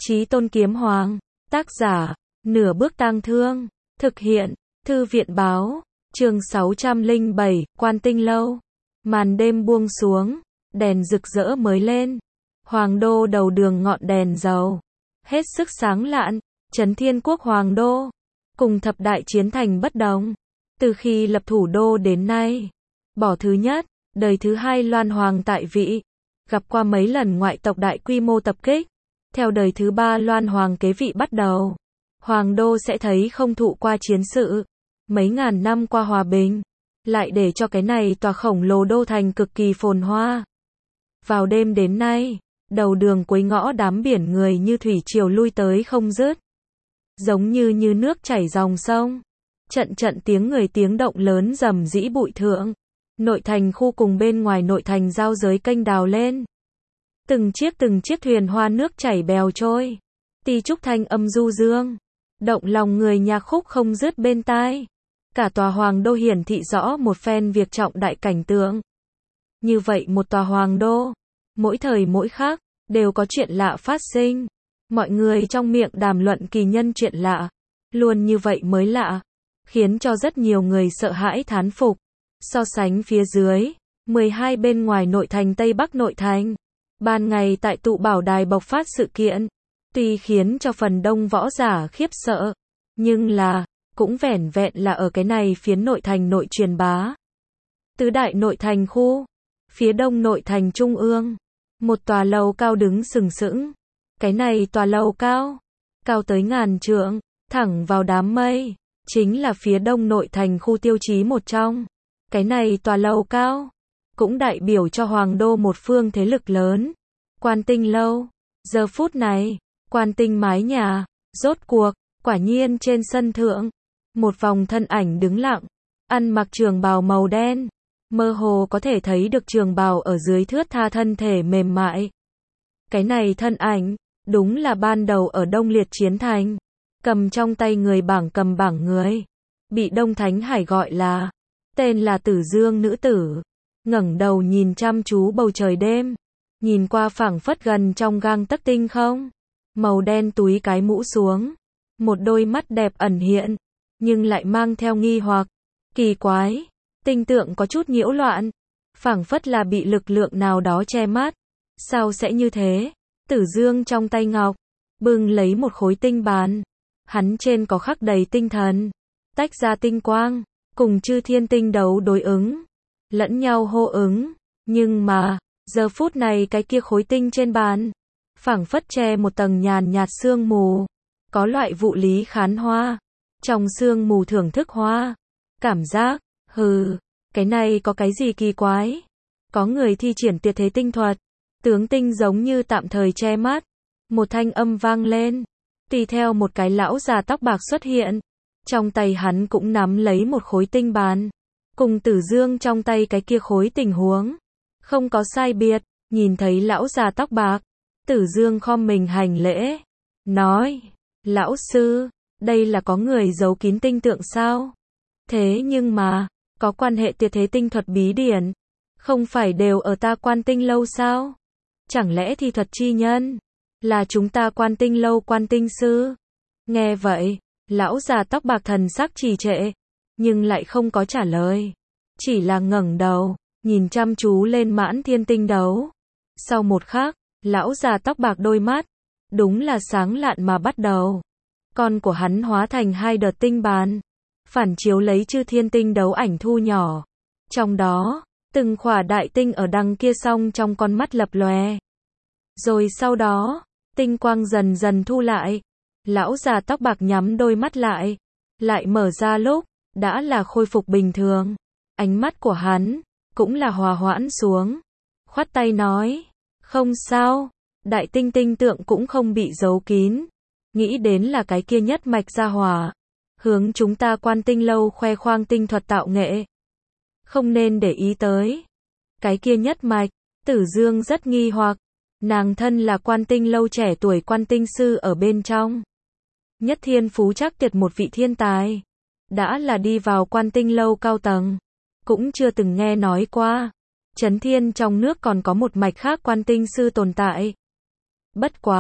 Chí Tôn Kiếm Hoàng. Tác giả, Nửa Bước Tang Thương. Thực hiện, Thư viện báo. Chương 607, Quan Tinh Lâu. Màn đêm buông xuống, đèn rực rỡ mới lên. Hoàng đô đầu đường ngọn đèn dầu, hết sức sáng lạn. Trấn Thiên Quốc Hoàng đô, cùng thập đại chiến thành bất đồng. Từ khi lập thủ đô đến nay, bỏ thứ nhất, đời thứ hai Loan Hoàng tại vị, gặp qua mấy lần ngoại tộc đại quy mô tập kích. Theo đời thứ ba Loan Hoàng kế vị bắt đầu, Hoàng đô sẽ thấy không thụ qua chiến sự. Mấy ngàn năm qua hòa bình, lại để cho cái này tòa khổng lồ đô thành cực kỳ phồn hoa. Vào đêm đến nay, đầu đường cuối ngõ đám biển người như thủy triều lui tới không dứt. Giống như nước chảy dòng sông. Trận trận tiếng người tiếng động lớn rầm rĩ bụi thượng. Nội thành khu cùng bên ngoài nội thành giao giới kênh đào lên. Từng chiếc thuyền hoa nước chảy bèo trôi. Ti trúc thanh âm du dương, động lòng người nhạc khúc không dứt bên tai. Cả tòa hoàng đô hiển thị rõ một phen việc trọng đại cảnh tượng. Như vậy một tòa hoàng đô, mỗi thời mỗi khác, đều có chuyện lạ phát sinh. Mọi người trong miệng đàm luận kỳ nhân chuyện lạ. Luôn như vậy mới lạ, khiến cho rất nhiều người sợ hãi thán phục. So sánh phía dưới, 12 bên ngoài nội thành Tây Bắc nội thành, ban ngày tại tụ bảo đài bộc phát sự kiện, tuy khiến cho phần đông võ giả khiếp sợ, nhưng là, cũng vẻn vẹn là ở cái này phiến nội thành nội truyền bá. Tứ đại nội thành khu, phía đông nội thành trung ương, một tòa lầu cao đứng sừng sững. Cái này tòa lầu cao, cao tới ngàn trượng, thẳng vào đám mây, chính là phía đông nội thành khu tiêu chí một trong. Cái này tòa lầu cao, cũng đại biểu cho hoàng đô một phương thế lực lớn. Quan Tinh Lâu. Giờ phút này, Quan Tinh mái nhà, rốt cuộc, quả nhiên trên sân thượng, một vòng thân ảnh đứng lặng, ăn mặc trường bào màu đen, mơ hồ có thể thấy được trường bào ở dưới thướt tha thân thể mềm mại. Cái này thân ảnh, đúng là ban đầu ở Đông Liệt Chiến Thành, cầm trong tay người cầm bảng người, bị Đông Thánh Hải gọi là, tên là Tử Dương nữ tử, ngẩng đầu nhìn chăm chú bầu trời đêm, nhìn qua phảng phất gần trong gang tấc tinh không, màu đen túi cái mũ xuống, một đôi mắt đẹp ẩn hiện, nhưng lại mang theo nghi hoặc, kỳ quái, tinh tượng có chút nhiễu loạn, phảng phất là bị lực lượng nào đó che mắt, sao sẽ như thế? Tử Dương trong tay ngọc, bưng lấy một khối tinh bàn, hắn trên có khắc đầy tinh thần, tách ra tinh quang, cùng chư thiên tinh đấu đối ứng, lẫn nhau hô ứng, nhưng mà, giờ phút này cái kia khối tinh trên bàn, phảng phất che một tầng nhàn nhạt sương mù, có loại vụ lý khán hoa, trong sương mù thưởng thức hoa, cảm giác, cái này có cái gì kỳ quái, có người thi triển tuyệt thế tinh thuật, tướng tinh giống như tạm thời che mắt, một thanh âm vang lên, tùy theo một cái lão già tóc bạc xuất hiện, trong tay hắn cũng nắm lấy một khối tinh bàn, cùng Tử Dương trong tay cái kia khối tình huống, không có sai biệt, nhìn thấy lão già tóc bạc, Tử Dương khom mình hành lễ, nói, lão sư, đây là có người giấu kín tinh tượng sao? Thế nhưng mà, có quan hệ tuyệt thế tinh thuật bí điển, không phải đều ở ta Quan Tinh Lâu sao? Chẳng lẽ thi thuật chi nhân, là chúng ta Quan Tinh Lâu Quan Tinh Sư? Nghe vậy, lão già tóc bạc thần sắc trì trệ, nhưng lại không có trả lời, chỉ là ngẩng đầu, nhìn chăm chú lên mãn thiên tinh đấu. Sau một khắc, lão già tóc bạc đôi mắt, đúng là sáng lạn mà bắt đầu. Con của hắn hóa thành hai đợt tinh bàn, phản chiếu lấy chư thiên tinh đấu ảnh thu nhỏ. Trong đó, từng khỏa đại tinh ở đằng kia song trong con mắt lập lòe. Rồi sau đó, tinh quang dần dần thu lại. Lão già tóc bạc nhắm đôi mắt lại mở ra lúc, đã là khôi phục bình thường. Ánh mắt của hắn, cũng là hòa hoãn xuống. Khoát tay nói, không sao, đại tinh tinh tượng cũng không bị giấu kín. Nghĩ đến là cái kia nhất mạch gia hỏa, hướng chúng ta Quan Tinh Lâu khoe khoang tinh thuật tạo nghệ. Không nên để ý tới. Cái kia nhất mạch, Tử Dương rất nghi hoặc, nàng thân là Quan Tinh Lâu trẻ tuổi Quan Tinh Sư ở bên trong. Nhất thiên phú chắc tuyệt một vị thiên tài. Đã là đi vào Quan Tinh Lâu cao tầng, cũng chưa từng nghe nói qua. Trấn Thiên trong nước còn có một mạch khác Quan Tinh Sư tồn tại. Bất quá,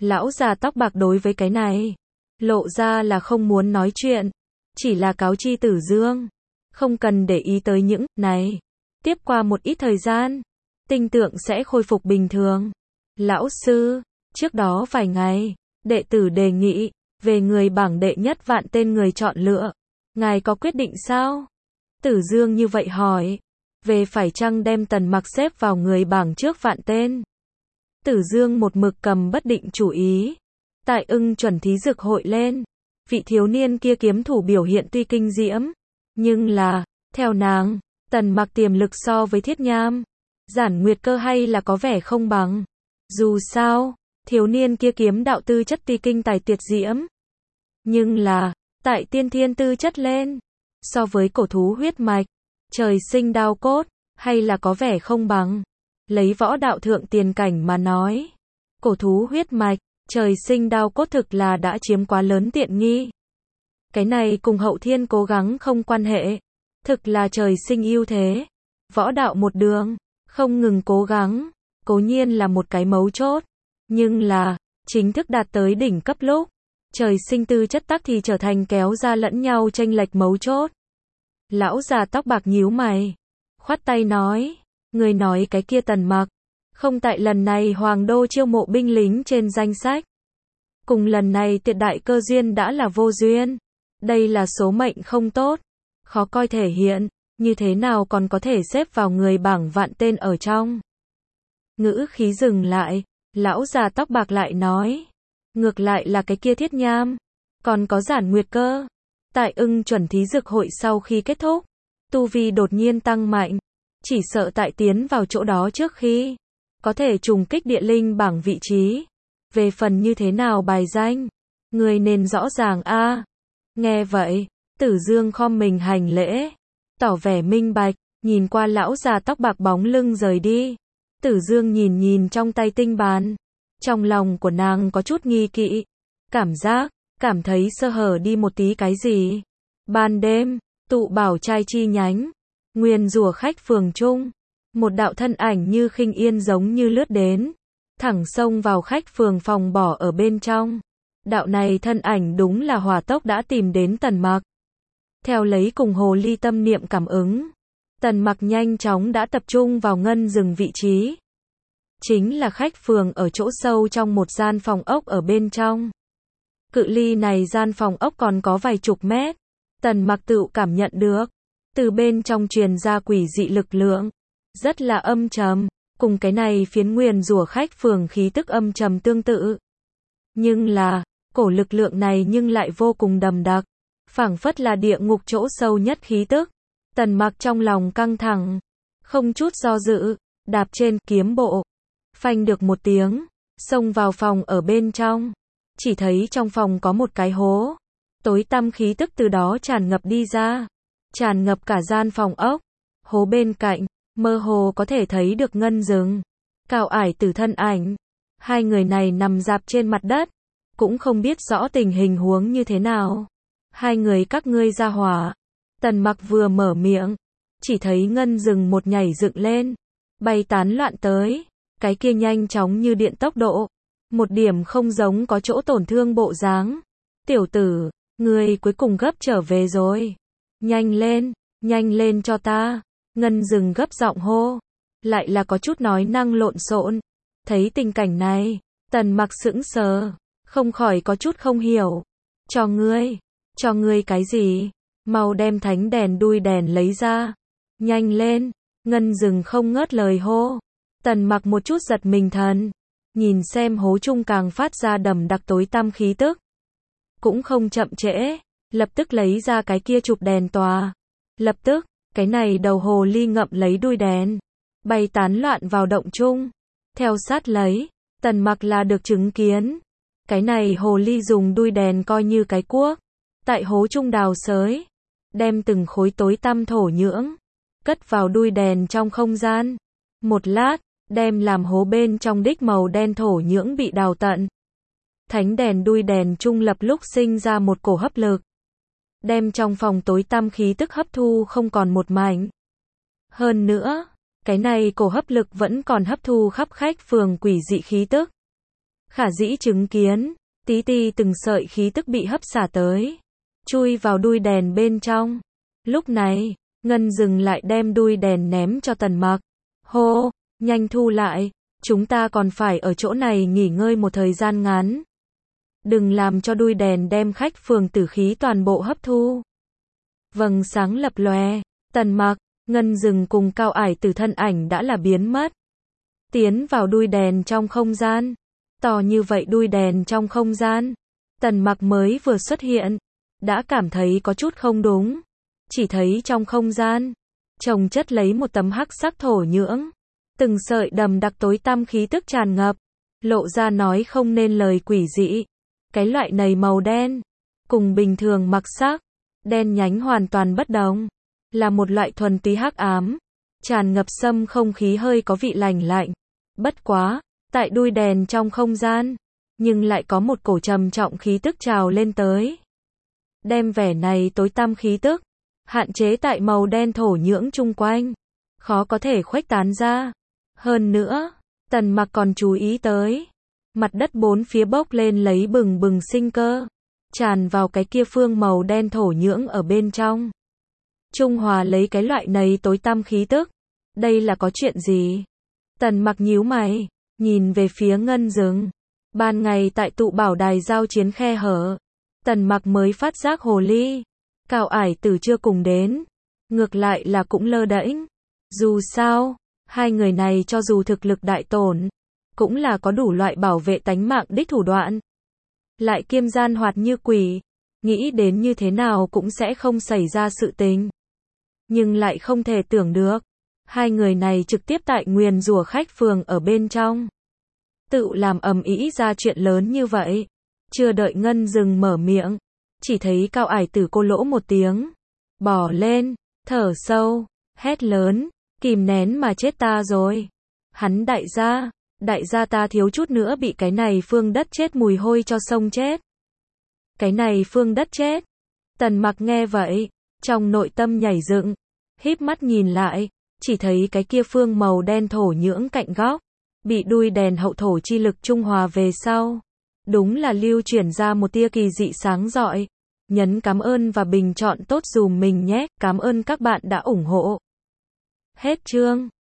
Lão già tóc bạc đối với cái này, lộ ra là không muốn nói chuyện, chỉ là cáo chi Tử Dương, không cần để ý tới những này. Tiếp qua một ít thời gian, tinh tượng sẽ khôi phục bình thường. Lão sư, trước đó vài ngày, đệ tử đề nghị, về người bảng đệ nhất vạn tên người chọn lựa. Ngài có quyết định sao? Tử Dương như vậy hỏi. Về phải chăng đem Tần Mặc xếp vào người bảng trước vạn tên? Tử Dương một mực cầm bất định chủ ý. Tại Ưng Chuẩn Thí Dược hội lên, vị thiếu niên kia kiếm thủ biểu hiện tuy kinh diễm, nhưng là, theo nàng, Tần Mặc tiềm lực so với Thiết Nham, Giản Nguyệt Cơ hay là có vẻ không bằng. Dù sao, thiếu niên kia kiếm đạo tư chất tuy kinh tài tuyệt diễm, nhưng là, tại tiên thiên tư chất lên, so với cổ thú huyết mạch, trời sinh đao cốt, hay là có vẻ không bằng. Lấy võ đạo thượng tiền cảnh mà nói, cổ thú huyết mạch, trời sinh đao cốt thực là đã chiếm quá lớn tiện nghi. Cái này cùng hậu thiên cố gắng không quan hệ, thực là trời sinh ưu thế. Võ đạo một đường, không ngừng cố gắng, cố nhiên là một cái mấu chốt, nhưng là, chính thức đạt tới đỉnh cấp lúc, trời sinh tư chất tắc thì trở thành kéo ra lẫn nhau chênh lệch mấu chốt. Lão già tóc bạc nhíu mày, khoát tay nói, người nói cái kia Tần Mặc, không tại lần này Hoàng Đô chiêu mộ binh lính trên danh sách. Cùng lần này tuyệt đại cơ duyên đã là vô duyên. Đây là số mệnh không tốt, khó coi thể hiện, như thế nào còn có thể xếp vào người bảng vạn tên ở trong. Ngữ khí dừng lại, lão già tóc bạc lại nói, ngược lại là cái kia Thiết Nham, còn có Giản Nguyệt Cơ. Tại Ưng Chuẩn Thí Dược hội sau khi kết thúc, tu vi đột nhiên tăng mạnh, chỉ sợ tại tiến vào chỗ đó trước khi, có thể trùng kích địa linh bảng vị trí. Về phần như thế nào bài danh, người nên rõ ràng a. Nghe vậy, Tử Dương khom mình hành lễ, tỏ vẻ minh bạch, nhìn qua lão già tóc bạc bóng lưng rời đi. Tử Dương nhìn nhìn trong tay tinh bàn, trong lòng của nàng có chút nghi kỵ, cảm thấy sơ hở đi một tí cái gì. Ban đêm, tụ bảo trai chi nhánh, nguyên rủa khách phường trung, một đạo thân ảnh như khinh yên giống như lướt đến, thẳng xông vào khách phường phòng bỏ ở bên trong. Đạo này thân ảnh đúng là hỏa tốc đã tìm đến Tần Mặc. Theo lấy cùng hồ ly tâm niệm cảm ứng, Tần Mặc nhanh chóng đã tập trung vào ngân rừng vị trí. Chính là khách phường ở chỗ sâu trong một gian phòng ốc ở bên trong. Cự ly này gian phòng ốc còn có vài chục mét. Tần Mặc tự cảm nhận được, từ bên trong truyền ra quỷ dị lực lượng, rất là âm trầm, cùng cái này phiến nguyền rủa khách phường khí tức âm trầm tương tự. Nhưng là, cổ lực lượng này nhưng lại vô cùng đậm đặc, phảng phất là địa ngục chỗ sâu nhất khí tức. Tần Mặc trong lòng căng thẳng, không chút do dự, đạp trên kiếm bộ, phanh được một tiếng, xông vào phòng ở bên trong. Chỉ thấy trong phòng có một cái hố, tối tăm khí tức từ đó tràn ngập đi ra, tràn ngập cả gian phòng ốc. Hố bên cạnh, mơ hồ có thể thấy được ngân rừng, cao ải tử thân ảnh. Hai người này nằm rạp trên mặt đất, cũng không biết rõ tình hình huống như thế nào. Hai người các ngươi ra hỏa. Tần Mặc vừa mở miệng, chỉ thấy ngân rừng một nhảy dựng lên, bay tán loạn tới, cái kia nhanh chóng như điện tốc độ, một điểm không giống có chỗ tổn thương bộ dáng. Tiểu tử, ngươi cuối cùng gấp trở về rồi. Nhanh lên cho ta. Ngân rừng gấp giọng hô, lại là có chút nói năng lộn xộn. Thấy tình cảnh này, Tần Mặc sững sờ, không khỏi có chút không hiểu. Cho ngươi cái gì? Mau đem thánh đèn đuôi đèn lấy ra. Nhanh lên, ngân rừng không ngớt lời hô. Tần Mặc một chút giật mình thần, nhìn xem hố chung càng phát ra đậm đặc tối tăm khí tức. Cũng không chậm trễ, lập tức lấy ra cái kia chụp đèn tòa. Lập tức, cái này đầu hồ ly ngậm lấy đuôi đèn, bay tán loạn vào động chung. Theo sát lấy, Tần Mặc là được chứng kiến. Cái này hồ ly dùng đuôi đèn coi như cái cuốc, tại hố chung đào xới, đem từng khối tối tăm thổ nhưỡng, cất vào đuôi đèn trong không gian. Một lát, đem làm hố bên trong đích màu đen thổ nhưỡng bị đào tận. Thánh đèn đuôi đèn chung lập lúc sinh ra một cổ hấp lực, đem trong phòng tối tăm khí tức hấp thu không còn một mảnh. Hơn nữa, cái này cổ hấp lực vẫn còn hấp thu khắp khách phường quỷ dị khí tức. khả dĩ chứng kiến, tí ti từng sợi khí tức bị hấp xả tới, chui vào đuôi đèn bên trong. Lúc này, Ngân dừng lại đem đuôi đèn ném cho Tần Mặc. Hô, nhanh thu lại, chúng ta còn phải ở chỗ này nghỉ ngơi một thời gian ngắn. Đừng làm cho đuôi đèn đem khách phường tử khí toàn bộ hấp thu. Vầng sáng lập lòe, Tần Mặc, Ngân dừng cùng Cao Ải Tử thân ảnh đã là biến mất. Tiến vào đuôi đèn trong không gian. To như vậy đuôi đèn trong không gian. Tần Mặc mới vừa xuất hiện, đã cảm thấy có chút không đúng. Chỉ thấy trong không gian, chồng chất lấy một tấm hắc sắc thổ nhưỡng. Từng sợi đầm đặc tối tăm khí tức tràn ngập, lộ ra nói không nên lời quỷ dị. Cái loại này màu đen, cùng bình thường mặc sắc, đen nhánh hoàn toàn bất đồng. Là một loại thuần túy hắc ám, tràn ngập xâm không khí hơi có vị lạnh lạnh. Bất quá, tại đuôi đèn trong không gian, nhưng lại có một cổ trầm trọng khí tức trào lên tới. Đem vẻ này tối tăm khí tức, hạn chế tại màu đen thổ nhưỡng chung quanh, khó có thể khuếch tán ra. Hơn nữa, Tần Mặc còn chú ý tới, mặt đất bốn phía bốc lên lấy bừng bừng sinh cơ, tràn vào cái kia phương màu đen thổ nhưỡng ở bên trong. Trung hòa lấy cái loại này tối tăm khí tức. Đây là có chuyện gì? Tần Mặc nhíu mày, nhìn về phía Ngân Dừng. Ban ngày tại tụ bảo đài giao chiến khe hở, Tần Mặc mới phát giác hồ ly, Cao Ải Tử chưa cùng đến. Ngược lại là cũng lơ đễnh. Dù sao, hai người này cho dù thực lực đại tổn, cũng là có đủ loại bảo vệ tánh mạng đích thủ đoạn. Lại kiêm gian hoạt như quỷ, nghĩ đến như thế nào cũng sẽ không xảy ra sự tình. Nhưng lại không thể tưởng được, hai người này trực tiếp tại nguyền rủa khách phường ở bên trong. Tự làm ầm ĩ ra chuyện lớn như vậy. Chưa đợi Ngân Dừng mở miệng, chỉ thấy Cao Ải Tử cô lỗ một tiếng, bỏ lên, thở sâu, hét lớn, kìm nén mà chết ta rồi. Hắn đại gia ta thiếu chút nữa bị cái này phương đất chết mùi hôi cho sông chết. Cái này phương đất chết. Tần Mặc nghe vậy, trong nội tâm nhảy dựng, híp mắt nhìn lại, chỉ thấy cái kia phương màu đen thổ nhưỡng cạnh góc, bị đuôi đèn hậu thổ chi lực trung hòa về sau. Đúng là lưu chuyển ra một tia kỳ dị sáng rọi. Nhấn cảm ơn và bình chọn tốt dùm mình nhé, cảm ơn các bạn đã ủng hộ. Hết chương.